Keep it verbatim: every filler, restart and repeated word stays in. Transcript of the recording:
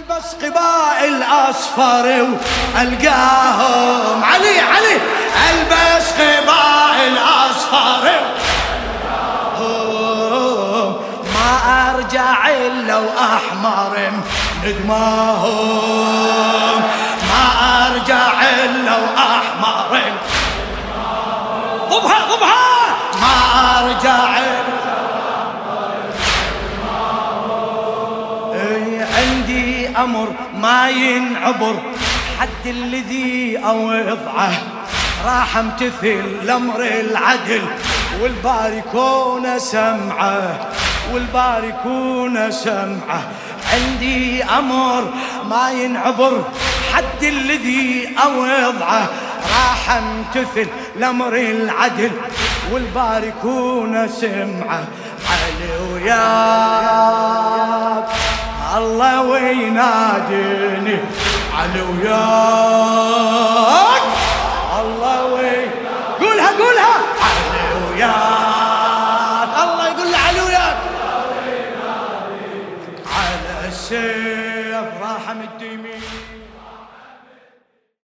البس قباء الأصفر وألقاهم علي علي البس قباء الأصفر ما أرجع إلا وأحمر ندماهم ما أرجع إلا وأحمر ضبها ضبها ما أرجع إلا عندي أمر ما ينعبر حد الذي أوضعه راح امتثل لأمر العدل والباركون سمعه والباركون سمعه عندي أمر ما ينعبر حد الذي أوضعه راح امتثل لأمر العدل والباركون سمعه علي وياك الله ويناديني علي وياك الله وي قولها قولها علي وياك الله يقول له علي وياك على السيف راح مد يمين